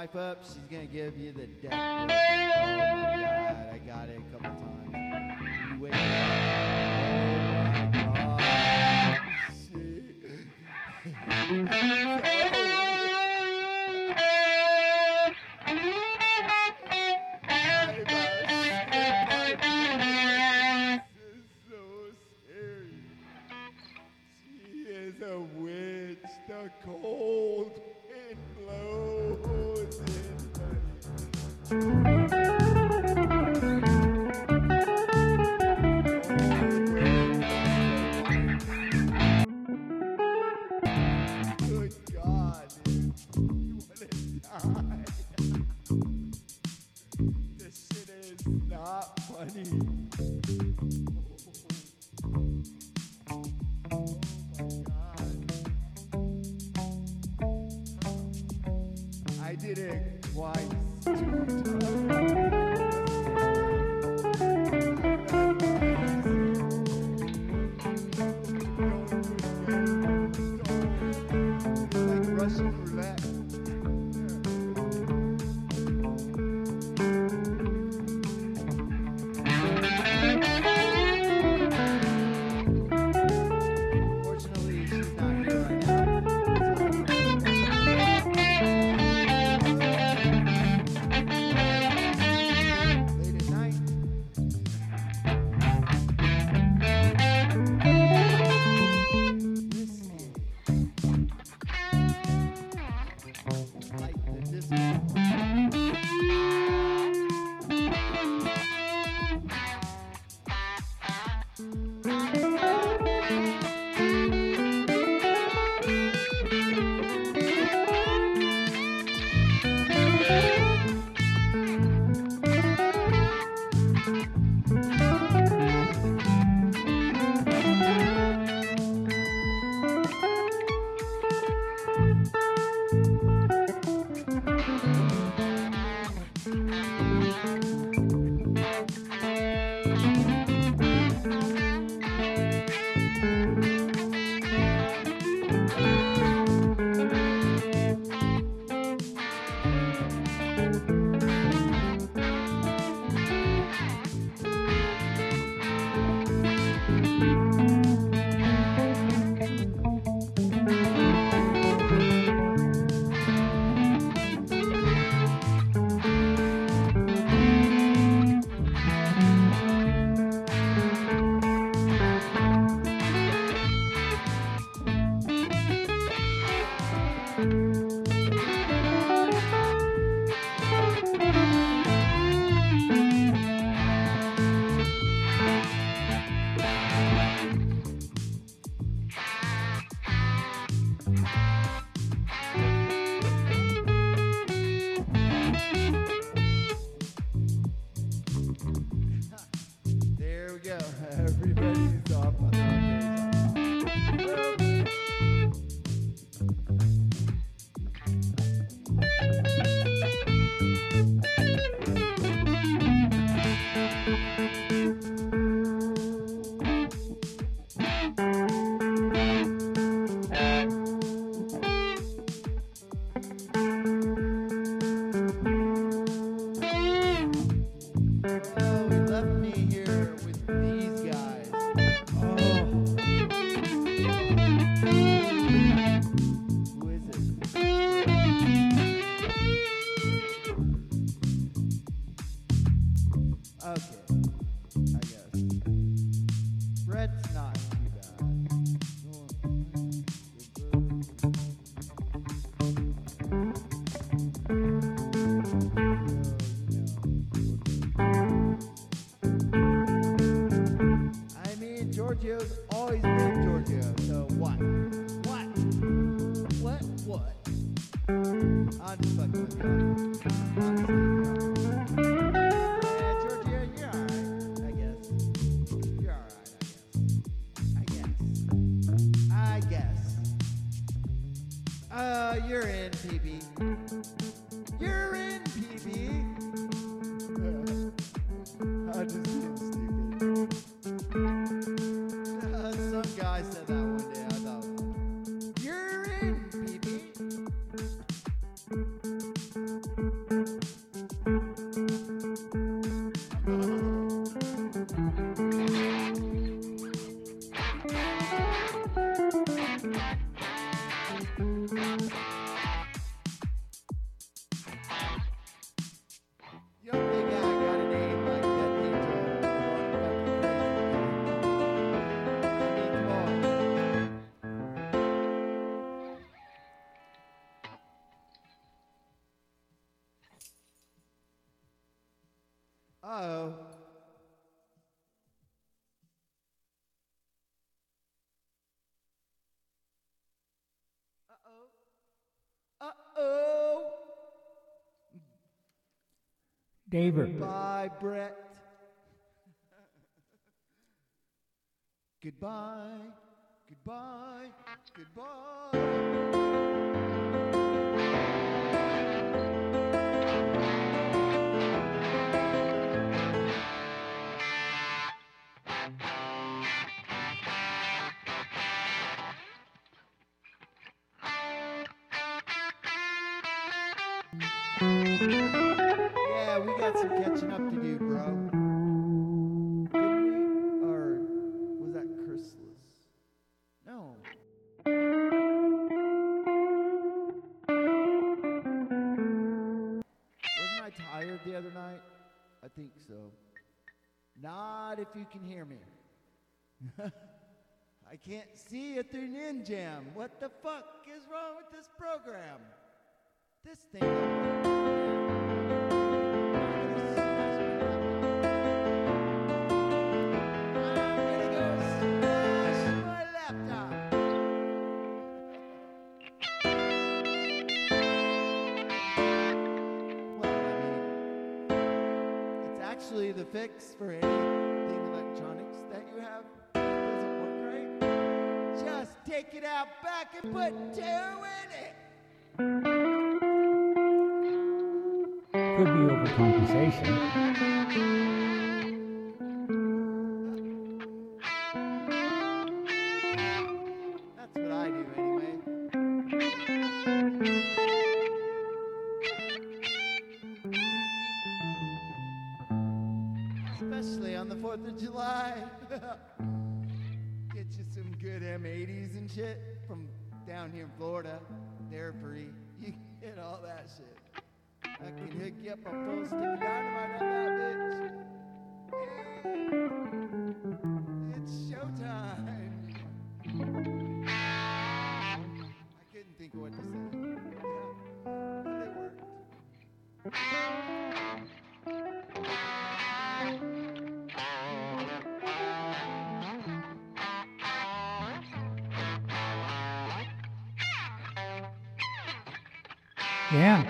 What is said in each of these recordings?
swipe up, she's gonna give you the death look. Oh my god, I got it a couple times. You wake up. Oh my god. This is so scary. She is a witch. The cold wind blows in, buddy. Good God, dude. You wanna die. This shit is not funny. Oh my God. I did it twice. 2 times. Russian roulette. Fortunately, she's not here right now. Late at night. Like the disco. There we go. Everybody's off on their days. Oh, he left me here with these guys. Oh. Who is it? Okay, I guess. Brett's not too bad. I mean, Giorgio's always been Giorgio, so what? What? What? I'm just fucking with you. Honestly, yeah, Giorgio, you're alright, I guess. You're alright, I guess. You're in, PB. You're in, PB. I'm just being stupid. Some guy said that one day. I thought, you're in, PB. Uh-oh. Uh-oh. David. Bye, Brett. Goodbye. Goodbye. Goodbye. Yeah, we got some catching up to do, bro. Didn't we? Or was that Christmas? No. Wasn't I tired the other night? I think so. Not if you can hear me. I can't see you through Ninjam. What the fuck is wrong with this program? This thing. The fix for anything electronics that you have doesn't work right. Just take it out back and put two in it. Could be overcompensation. That's what I do anyway. Especially on the 4th of July. Get you some good M80s and shit from down here in Florida. They're free. You can get all that shit. I can hook you up a full stick of dynamite on that bitch. Hey, it's showtime. I couldn't think of what to say. Yeah, but it worked. Yeah.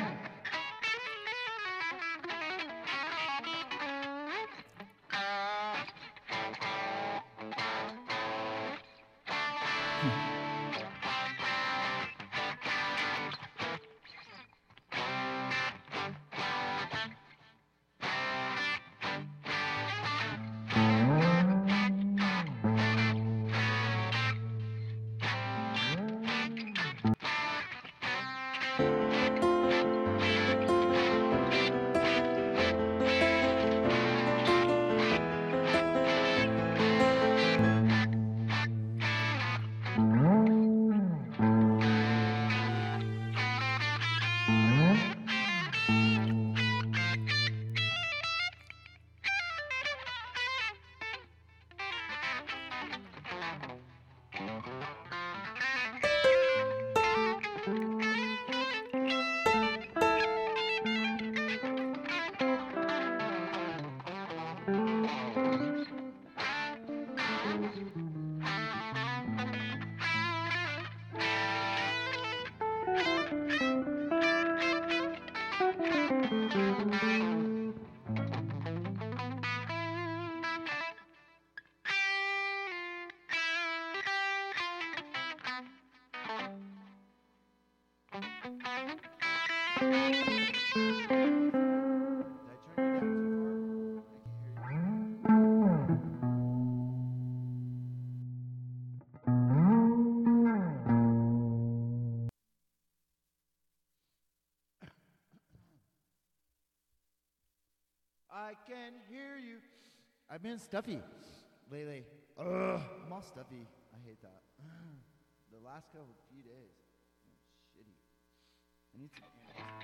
I can hear you. I've been stuffy lately. Ugh, I'm all stuffy. I hate that. The last few days. Shitty. I need some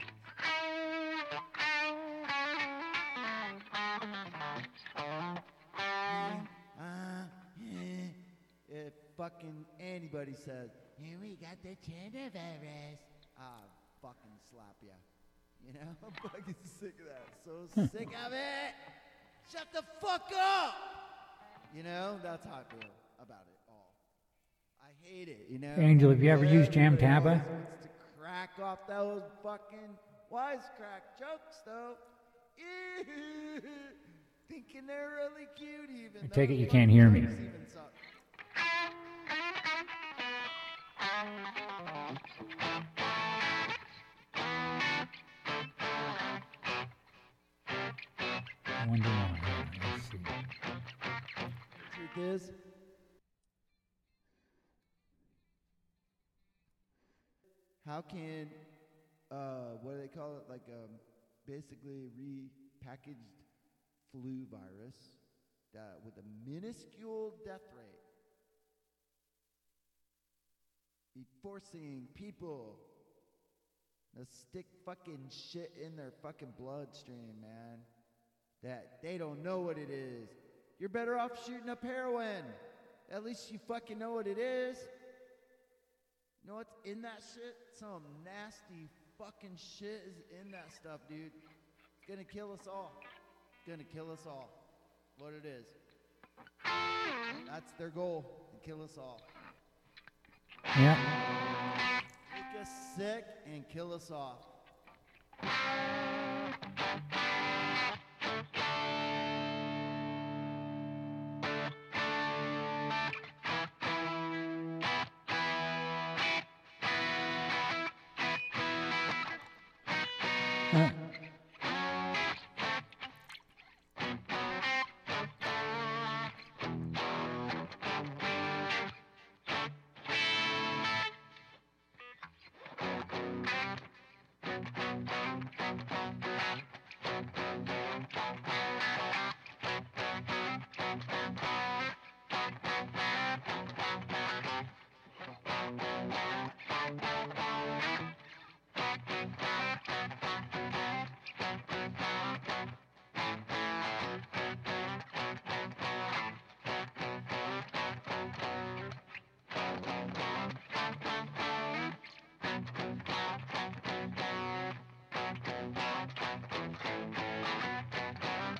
if fucking anybody says, "Here we got the coronavirus," I'll fucking slap ya. You know? I'm fucking sick of that. So sick of it. Shut the fuck up! You know, that's how I feel about it all. I hate it, you know? Angel, have you ever used Jam Everybody Taba? always wants to crack off those fucking wisecrack jokes, though. Ew. Thinking they're really cute, even. I take it Those you can't hear me. jokes even suck. I wonder why. Let's see. Truth is, how can, what do they call it? Like, basically repackaged flu virus with a minuscule death rate be forcing people to stick fucking shit in their fucking bloodstream, man, that they don't know what it is. You're better off shooting up heroin. At least you fucking know what it is. You know what's in that shit? Some nasty fucking shit is in that stuff, dude. It's gonna kill us all. It's gonna kill us all. What it is. That's their goal, to kill us all. Yeah. Make us sick and kill us off.